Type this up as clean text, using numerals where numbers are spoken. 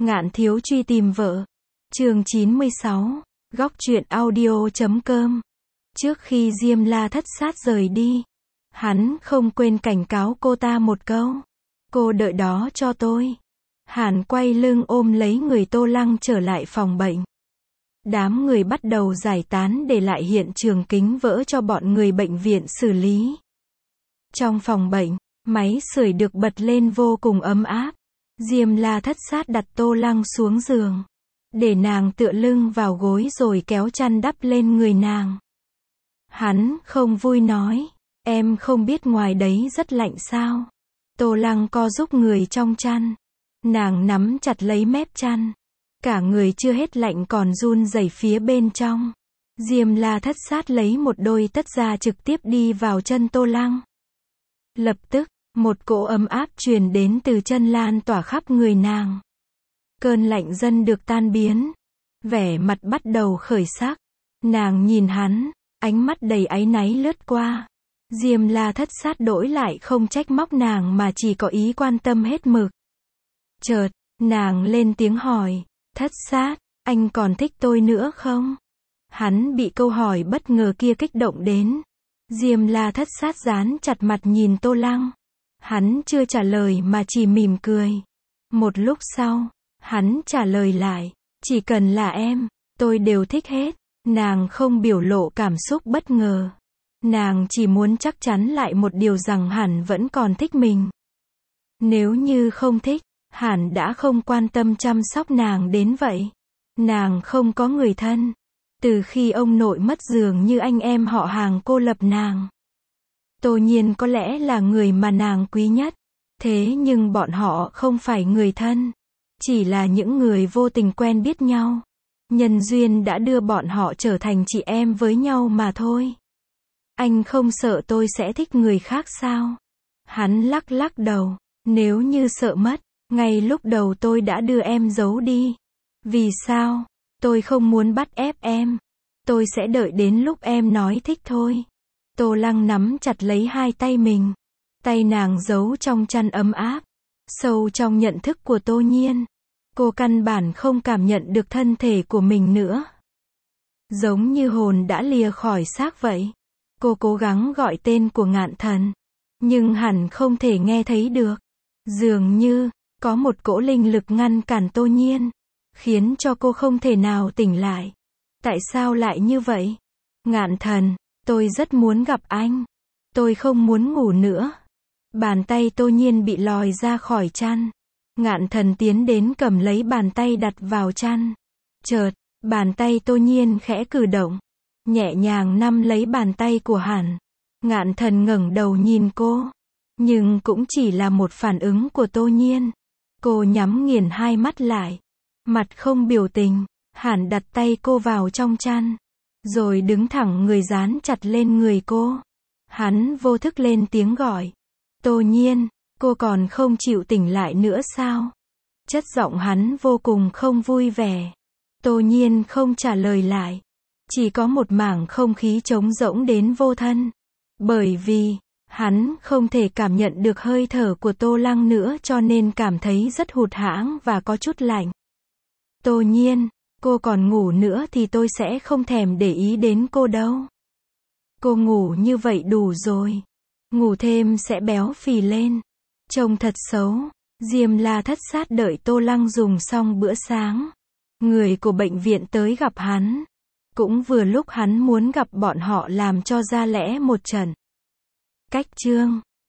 Ngạn thiếu truy tìm vợ. Chương 96. Góc truyện audio.com. Trước khi Diêm La Thất Sát rời đi, hắn không quên cảnh cáo cô ta một câu. Cô đợi đó cho tôi. Hàn quay lưng ôm lấy người Tô Lăng trở lại phòng bệnh. Đám người bắt đầu giải tán để lại hiện trường kính vỡ cho bọn người bệnh viện xử lý. Trong phòng bệnh, máy sưởi được bật lên vô cùng ấm áp. Diêm La Thất Sát đặt Tô Lăng xuống giường, để nàng tựa lưng vào gối rồi kéo chăn đắp lên người nàng. Hắn không vui nói, em không biết ngoài đấy rất lạnh sao? Tô Lăng co giúp người trong chăn. Nàng nắm chặt lấy mép chăn. Cả người chưa hết lạnh còn run rẩy phía bên trong. Diêm La Thất Sát lấy một đôi tất da trực tiếp đi vào chân Tô Lăng. Lập tức, một cỗ ấm áp truyền đến từ chân lan tỏa khắp người nàng. Cơn lạnh dần được tan biến. Vẻ mặt bắt đầu khởi sắc. Nàng nhìn hắn, ánh mắt đầy áy náy lướt qua. Diêm La Thất Sát đổi lại không trách móc nàng mà chỉ có ý quan tâm hết mực. Chợt, nàng lên tiếng hỏi, Thất Sát, anh còn thích tôi nữa không? Hắn bị câu hỏi bất ngờ kia kích động đến. Diêm La Thất Sát dán chặt mặt nhìn Tô Lăng. Hắn chưa trả lời mà chỉ mỉm cười. Một lúc sau, hắn trả lời lại, chỉ cần là em, tôi đều thích hết. Nàng không biểu lộ cảm xúc bất ngờ. Nàng chỉ muốn chắc chắn lại một điều rằng hắn vẫn còn thích mình. Nếu như không thích, hắn đã không quan tâm chăm sóc nàng đến vậy. Nàng không có người thân. Từ khi ông nội mất dường như anh em họ hàng cô lập nàng. Tô Nhiên có lẽ là người mà nàng quý nhất. Thế nhưng bọn họ không phải người thân. Chỉ là những người vô tình quen biết nhau. Nhân duyên đã đưa bọn họ trở thành chị em với nhau mà thôi. Anh không sợ tôi sẽ thích người khác sao? Hắn lắc lắc đầu. Nếu như sợ mất, ngay lúc đầu tôi đã đưa em giấu đi. Vì sao? Tôi không muốn bắt ép em. Tôi sẽ đợi đến lúc em nói thích thôi. Tô Lăng nắm chặt lấy hai tay mình. Tay nàng giấu trong chăn ấm áp. Sâu trong nhận thức của Tô Nhiên. Cô căn bản không cảm nhận được thân thể của mình nữa. Giống như hồn đã lìa khỏi xác vậy. Cô cố gắng gọi tên của Ngạn Thần. Nhưng hẳn không thể nghe thấy được. Dường như, có một cỗ linh lực ngăn cản Tô Nhiên. Khiến cho cô không thể nào tỉnh lại. Tại sao lại như vậy? Ngạn Thần, tôi rất muốn gặp anh. Tôi không muốn ngủ nữa. Bàn tay Tô Nhiên bị lòi ra khỏi chăn. Ngạn Thần tiến đến cầm lấy bàn tay đặt vào chăn. Chợt, bàn tay Tô Nhiên khẽ cử động. Nhẹ nhàng nắm lấy bàn tay của hắn. Ngạn Thần ngẩng đầu nhìn cô. Nhưng cũng chỉ là một phản ứng của Tô Nhiên. Cô nhắm nghiền hai mắt lại. Mặt không biểu tình. Hắn đặt tay cô vào trong chăn. Rồi đứng thẳng người dán chặt lên người cô. Hắn vô thức lên tiếng gọi. Tô Nhiên, cô còn không chịu tỉnh lại nữa sao? Chất giọng hắn vô cùng không vui vẻ. Tô Nhiên không trả lời lại. Chỉ có một mảng không khí trống rỗng đến vô thân. Bởi vì, hắn không thể cảm nhận được hơi thở của Tô Lăng nữa cho nên cảm thấy rất hụt hẫng và có chút lạnh. Tô Nhiên, cô còn ngủ nữa thì tôi sẽ không thèm để ý đến cô đâu. Cô ngủ như vậy đủ rồi. Ngủ thêm sẽ béo phì lên. Trông thật xấu. Diêm La Thất Sát đợi Tô Lăng dùng xong bữa sáng. Người của bệnh viện tới gặp hắn. Cũng vừa lúc hắn muốn gặp bọn họ làm cho ra lẽ một trận. Cách chương